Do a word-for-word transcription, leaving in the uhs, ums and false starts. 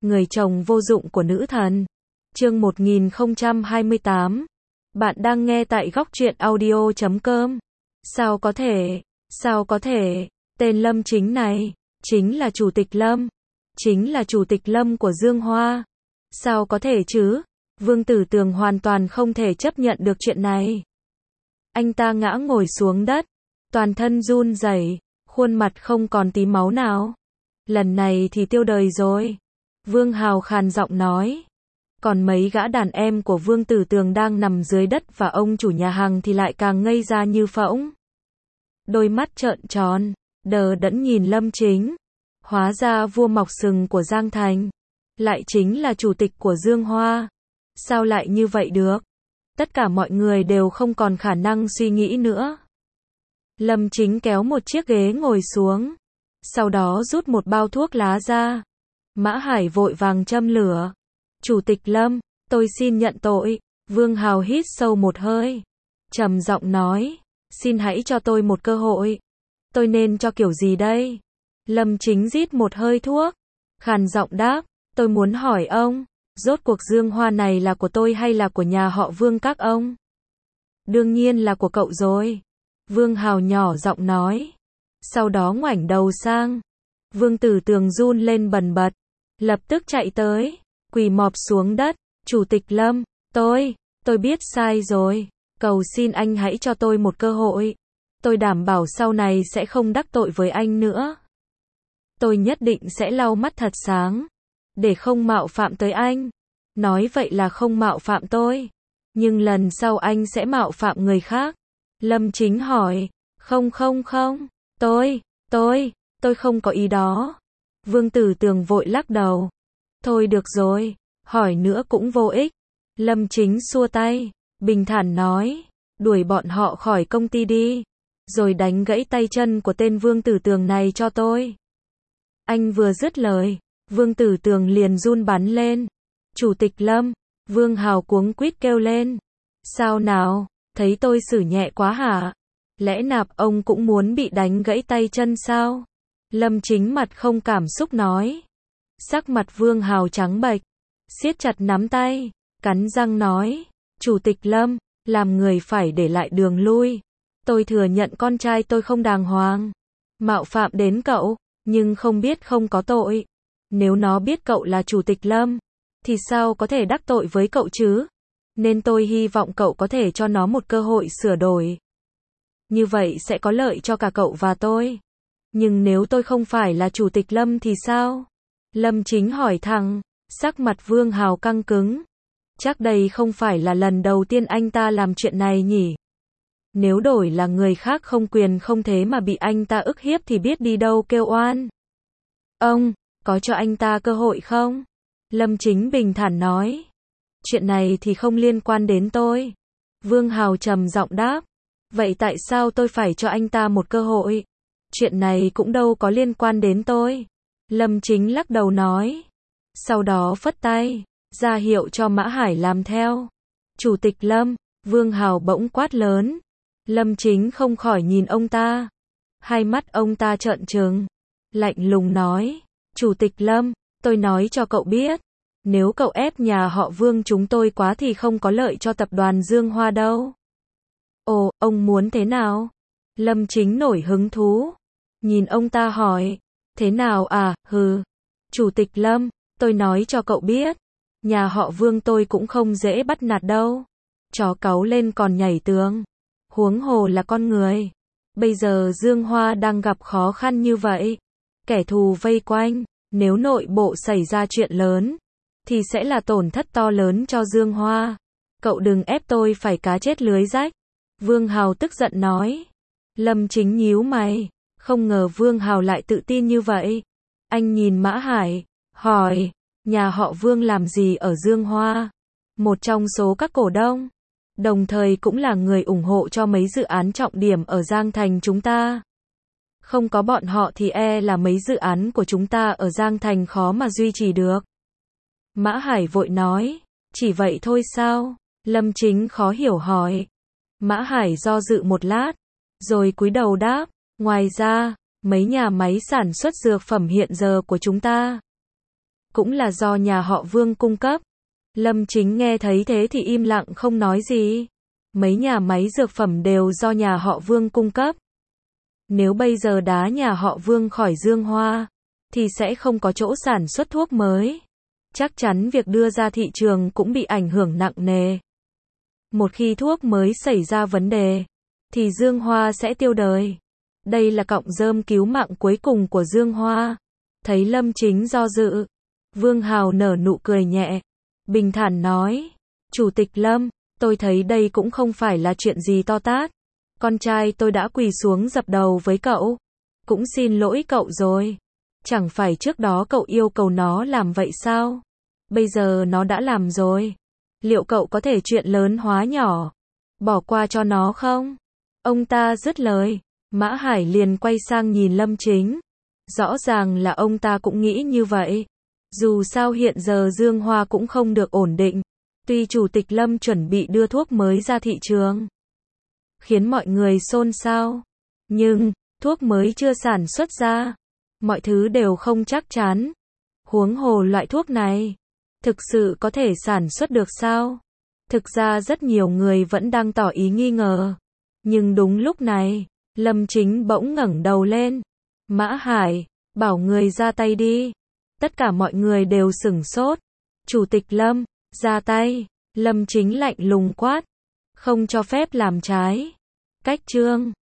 Người chồng vô dụng của nữ thần. Chương một nghìn không trăm hai mươi tám. Bạn đang nghe tại góc truyện audio chấm com. Sao có thể, sao có thể, tên Lâm Chính này, chính là Chủ tịch Lâm. Chính là Chủ tịch Lâm của Dương Hoa. Sao có thể chứ? Vương Tử Tường hoàn toàn không thể chấp nhận được chuyện này. Anh ta ngã ngồi xuống đất, toàn thân run rẩy, khuôn mặt không còn tí máu nào. Lần này thì tiêu đời rồi. Vương Hào khàn giọng nói. Còn mấy gã đàn em của Vương Tử Tường đang nằm dưới đất và ông chủ nhà hàng thì lại càng ngây ra như phỗng. Đôi mắt trợn tròn, đờ đẫn nhìn Lâm Chính. Hóa ra vua mọc sừng của Giang Thành lại chính là chủ tịch của Dương Hoa. Sao lại như vậy được? Tất cả mọi người đều không còn khả năng suy nghĩ nữa. Lâm Chính kéo một chiếc ghế ngồi xuống, sau đó rút một bao thuốc lá ra. Mã Hải vội vàng châm lửa. Chủ tịch Lâm, tôi xin nhận tội. Vương Hào hít sâu một hơi, trầm giọng nói, xin hãy cho tôi một cơ hội. Tôi nên cho kiểu gì đây? Lâm Chính rít một hơi thuốc, khàn giọng đáp, tôi muốn hỏi ông, rốt cuộc Dương Hoa này là của tôi hay là của nhà họ Vương các ông? Đương nhiên là của cậu rồi. Vương Hào nhỏ giọng nói. Sau đó ngoảnh đầu sang. Vương Tử Tường run lên bần bật, lập tức chạy tới, quỳ mọp xuống đất. Chủ tịch Lâm, tôi, tôi biết sai rồi. Cầu xin anh hãy cho tôi một cơ hội. Tôi đảm bảo sau này sẽ không đắc tội với anh nữa. Tôi nhất định sẽ lau mắt thật sáng, để không mạo phạm tới anh. Nói vậy là không mạo phạm tôi, nhưng lần sau anh sẽ mạo phạm người khác. Lâm Chính hỏi, không không không, tôi, tôi, tôi không có ý đó. Vương Tử Tường vội lắc đầu. Thôi được rồi, hỏi nữa cũng vô ích. Lâm Chính xua tay, bình thản nói, đuổi bọn họ khỏi công ty đi, rồi đánh gãy tay chân của tên Vương Tử Tường này cho tôi. Anh vừa dứt lời, Vương Tử Tường liền run bắn lên. Chủ tịch Lâm, Vương Hào cuống quýt kêu lên. Sao nào, thấy tôi xử nhẹ quá hả? Lẽ nạp ông cũng muốn bị đánh gãy tay chân sao? Lâm Chính mặt không cảm xúc nói. Sắc mặt Vương Hào trắng bệch, siết chặt nắm tay, cắn răng nói. Chủ tịch Lâm, làm người phải để lại đường lui. Tôi thừa nhận con trai tôi không đàng hoàng, mạo phạm đến cậu, nhưng không biết không có tội. Nếu nó biết cậu là Chủ tịch Lâm, thì sao có thể đắc tội với cậu chứ? Nên tôi hy vọng cậu có thể cho nó một cơ hội sửa đổi. Như vậy sẽ có lợi cho cả cậu và tôi. Nhưng nếu tôi không phải là Chủ tịch Lâm thì sao? Lâm Chính hỏi thẳng, sắc mặt Vương Hào căng cứng. Chắc đây không phải là lần đầu tiên anh ta làm chuyện này nhỉ? Nếu đổi là người khác không quyền không thế mà bị anh ta ức hiếp thì biết đi đâu kêu oan. Ông, có cho anh ta cơ hội không? Lâm Chính bình thản nói. Chuyện này thì không liên quan đến tôi. Vương Hào trầm giọng đáp. Vậy tại sao tôi phải cho anh ta một cơ hội? Chuyện này cũng đâu có liên quan đến tôi. Lâm Chính lắc đầu nói. Sau đó phất tay, ra hiệu cho Mã Hải làm theo. Chủ tịch Lâm, Vương Hào bỗng quát lớn. Lâm Chính không khỏi nhìn ông ta. Hai mắt ông ta trợn trừng, lạnh lùng nói. Chủ tịch Lâm, tôi nói cho cậu biết, nếu cậu ép nhà họ Vương chúng tôi quá thì không có lợi cho tập đoàn Dương Hoa đâu. Ồ, ông muốn thế nào? Lâm Chính nổi hứng thú, nhìn ông ta hỏi. Thế nào à, hừ. Chủ tịch Lâm, tôi nói cho cậu biết, nhà họ Vương tôi cũng không dễ bắt nạt đâu. Chó cáu lên còn nhảy tường, huống hồ là con người. Bây giờ Dương Hoa đang gặp khó khăn như vậy, kẻ thù vây quanh, nếu nội bộ xảy ra chuyện lớn, thì sẽ là tổn thất to lớn cho Dương Hoa. Cậu đừng ép tôi phải cá chết lưới rách. Vương Hào tức giận nói. Lâm Chính nhíu mày, không ngờ Vương Hào lại tự tin như vậy. Anh nhìn Mã Hải, hỏi, nhà họ Vương làm gì ở Dương Hoa? Một trong số các cổ đông, đồng thời cũng là người ủng hộ cho mấy dự án trọng điểm ở Giang Thành chúng ta. Không có bọn họ thì e là mấy dự án của chúng ta ở Giang Thành khó mà duy trì được. Mã Hải vội nói, chỉ vậy thôi sao? Lâm Chính khó hiểu hỏi. Mã Hải do dự một lát, rồi cúi đầu đáp, ngoài ra, mấy nhà máy sản xuất dược phẩm hiện giờ của chúng ta cũng là do nhà họ Vương cung cấp. Lâm Chính nghe thấy thế thì im lặng không nói gì. Mấy nhà máy dược phẩm đều do nhà họ Vương cung cấp. Nếu bây giờ đá nhà họ Vương khỏi Dương Hoa, thì sẽ không có chỗ sản xuất thuốc mới. Chắc chắn việc đưa ra thị trường cũng bị ảnh hưởng nặng nề. Một khi thuốc mới xảy ra vấn đề, thì Dương Hoa sẽ tiêu đời. Đây là cọng rơm cứu mạng cuối cùng của Dương Hoa. Thấy Lâm Chính do dự, Vương Hào nở nụ cười nhẹ, bình thản nói, Chủ tịch Lâm, tôi thấy đây cũng không phải là chuyện gì to tát. Con trai tôi đã quỳ xuống dập đầu với cậu. Cũng xin lỗi cậu rồi. Chẳng phải trước đó cậu yêu cầu nó làm vậy sao? Bây giờ nó đã làm rồi. Liệu cậu có thể chuyện lớn hóa nhỏ, bỏ qua cho nó không? Ông ta dứt lời, Mã Hải liền quay sang nhìn Lâm Chính. Rõ ràng là ông ta cũng nghĩ như vậy. Dù sao hiện giờ Dương Hoa cũng không được ổn định. Tuy Chủ tịch Lâm chuẩn bị đưa thuốc mới ra thị trường, khiến mọi người xôn xao. Nhưng, thuốc mới chưa sản xuất ra. Mọi thứ đều không chắc chắn. Huống hồ loại thuốc này, thực sự có thể sản xuất được sao? Thực ra rất nhiều người vẫn đang tỏ ý nghi ngờ. Nhưng đúng lúc này, Lâm Chính bỗng ngẩng đầu lên. Mã Hải, bảo người ra tay đi. Tất cả mọi người đều sửng sốt. Chủ tịch Lâm, ra tay. Lâm Chính lạnh lùng quát. Không cho phép làm trái. Cách chương